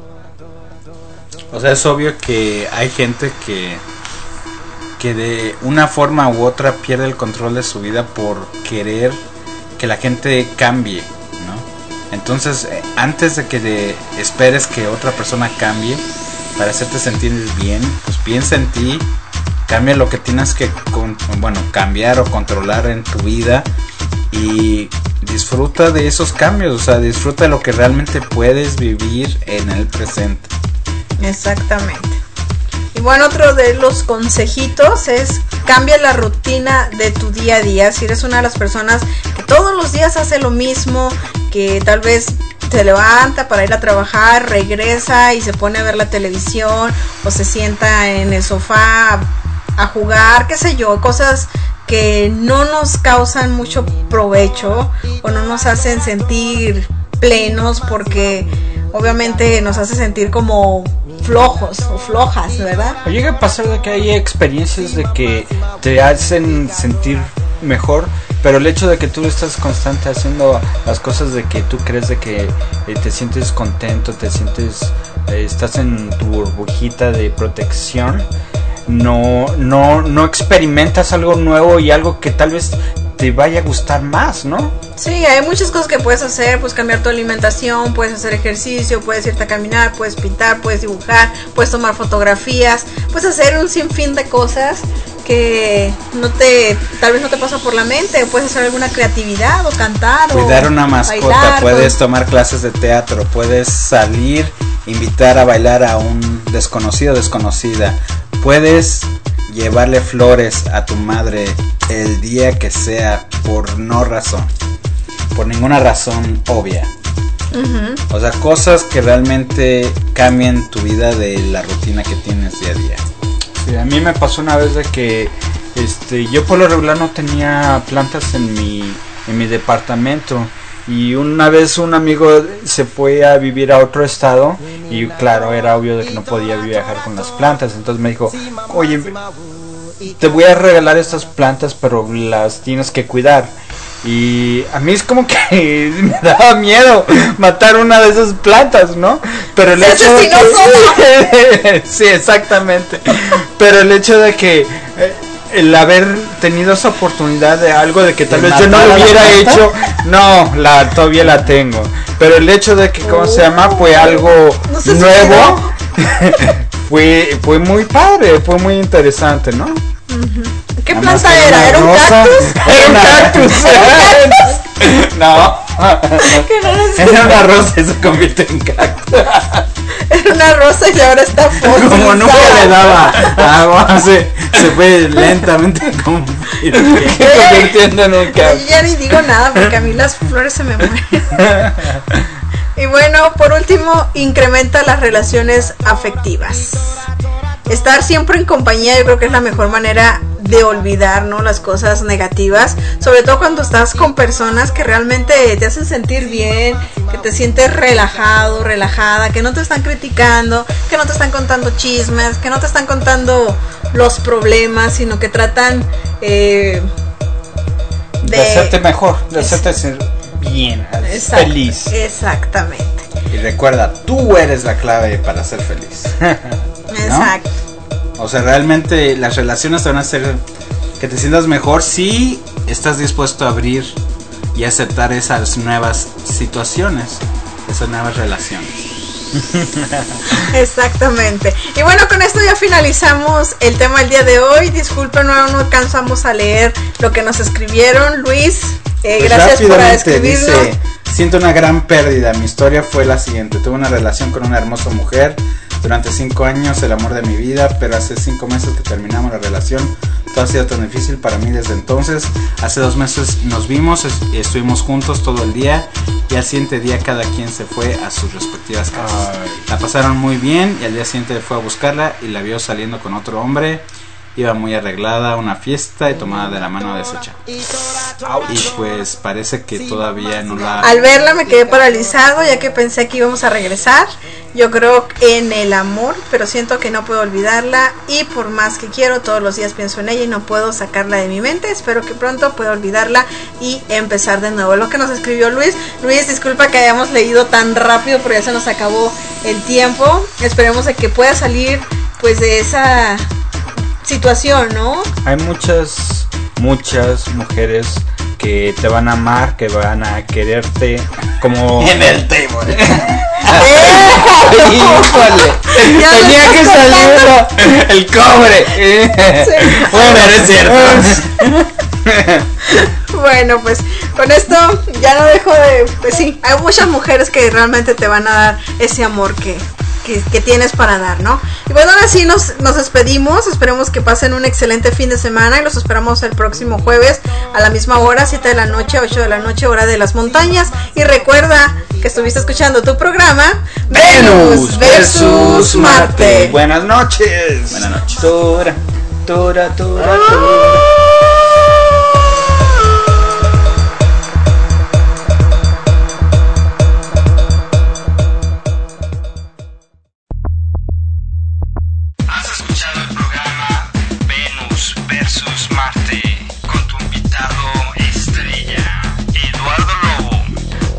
O sea, es obvio que hay gente que de una forma u otra pierde el control de su vida por querer que la gente cambie, ¿no? Entonces, antes de que esperes que otra persona cambie para hacerte sentir bien, pues piensa en ti, cambia lo que tienes que cambiar o controlar en tu vida y disfruta de esos cambios, o sea, disfruta de lo que realmente puedes vivir en el presente. Exactamente. Y bueno, otro de los consejitos es cambia la rutina de tu día a día. Si eres una de las personas que todos los días hace lo mismo, que tal vez se levanta para ir a trabajar, regresa y se pone a ver la televisión, o se sienta en el sofá a jugar, qué sé yo, cosas que no nos causan mucho provecho o no nos hacen sentir plenos, porque obviamente nos hace sentir como flojos o flojas, ¿verdad? O llega a pasar de que hay experiencias de que te hacen sentir mejor, pero el hecho de que tú estás constante haciendo las cosas de que tú crees de que te sientes contento, te sientes, estás en tu burbujita de protección, no experimentas algo nuevo y algo que tal vez te vaya a gustar más, ¿no? Sí, hay muchas cosas que puedes hacer, puedes cambiar tu alimentación, puedes hacer ejercicio, puedes irte a caminar, puedes pintar, puedes dibujar, puedes tomar fotografías, puedes hacer un sinfín de cosas que tal vez no te pasa por la mente. Puedes hacer alguna creatividad o cantar, cuidar una mascota, bailar, puedes tomar clases de teatro, puedes salir, invitar a bailar a un desconocido, desconocida, puedes llevarle flores a tu madre el día que sea, por ninguna razón obvia. O sea, cosas que realmente cambian tu vida de la rutina que tienes día a día. Sí, a mí me pasó una vez de que yo por lo regular no tenía plantas en mi departamento, y una vez un amigo se fue a vivir a otro estado y claro, era obvio de que no podía viajar con las plantas, entonces me dijo, oye, te voy a regalar estas plantas, pero las tienes que cuidar. Y a mí es como que me daba miedo matar una de esas plantas, ¿no? Pero el hecho de que sí, exactamente. Pero el hecho de que el haber tenido esa oportunidad de algo de que tal vez yo no lo hubiera hecho, todavía la tengo. Pero el hecho de que, ¿cómo se llama? Fue algo nuevo. fue muy padre, fue muy interesante, ¿no? ¿Qué planta era? ¿Era un cactus? Era un cactus. No. Era una rosa y se convirtió en cactus. Era una rosa y ahora está fosilizada. Como nunca le daba agua, se fue lentamente convirtiendo en un cactus. Ya ni digo nada porque a mí las flores se me mueren. Y bueno, por último, incrementa las relaciones afectivas. Estar siempre en compañía, yo creo que es la mejor manera de olvidar, ¿no?, las cosas negativas, sobre todo cuando estás con personas que realmente te hacen sentir bien, que te sientes relajado, relajada, que no te están criticando, que no te están contando chismes, que no te están contando los problemas, sino que tratan de hacerte mejor, de hacerte sentir bien, feliz. Exactamente. Y recuerda, tú eres la clave para ser feliz. Exacto. ¿No? O sea, realmente las relaciones te van a hacer que te sientas mejor si estás dispuesto a abrir y aceptar esas nuevas situaciones, esas nuevas relaciones. Exactamente. Y bueno, con esto ya finalizamos el tema del día de hoy. Disculpen, no alcanzamos a leer lo que nos escribieron. Luis, gracias por escribirlo. Dice, siento una gran pérdida. Mi historia fue la siguiente. Tuve una relación con una hermosa mujer durante 5 años, el amor de mi vida, pero hace 5 meses que terminamos la relación. Todo ha sido tan difícil para mí desde entonces. Hace 2 meses nos vimos, estuvimos juntos todo el día y al siguiente día cada quien se fue a sus respectivas casas. La pasaron muy bien y al día siguiente fue a buscarla y la vio saliendo con otro hombre. Iba muy arreglada a una fiesta y tomada de la mano de ese chavo. Y pues parece que todavía no la... Al verla me quedé paralizado, ya que pensé que íbamos a regresar. Yo creo en el amor, pero siento que no puedo olvidarla. Y por más que quiero, todos los días pienso en ella y no puedo sacarla de mi mente. Espero que pronto pueda olvidarla y empezar de nuevo. Lo que nos escribió Luis. Luis, disculpa que hayamos leído tan rápido, pero ya se nos acabó el tiempo. Esperemos de que pueda salir pues de esa situación, ¿no? Hay muchas mujeres que te van a amar, que van a quererte como en el table. Híjole, tenía que salir el cobre. Sí. Bueno, es cierto. Bueno, pues con esto ya no dejo de... Pues sí, hay muchas mujeres que realmente te van a dar ese amor que tienes para dar, ¿no? Y bueno, ahora sí nos despedimos. Esperemos que pasen un excelente fin de semana y los esperamos el próximo jueves a la misma hora, 7 de la noche, 8 de la noche, hora de las montañas. Y recuerda que estuviste escuchando tu programa Venus versus Marte. Buenas noches. Buenas noches. Tora, tora, tora.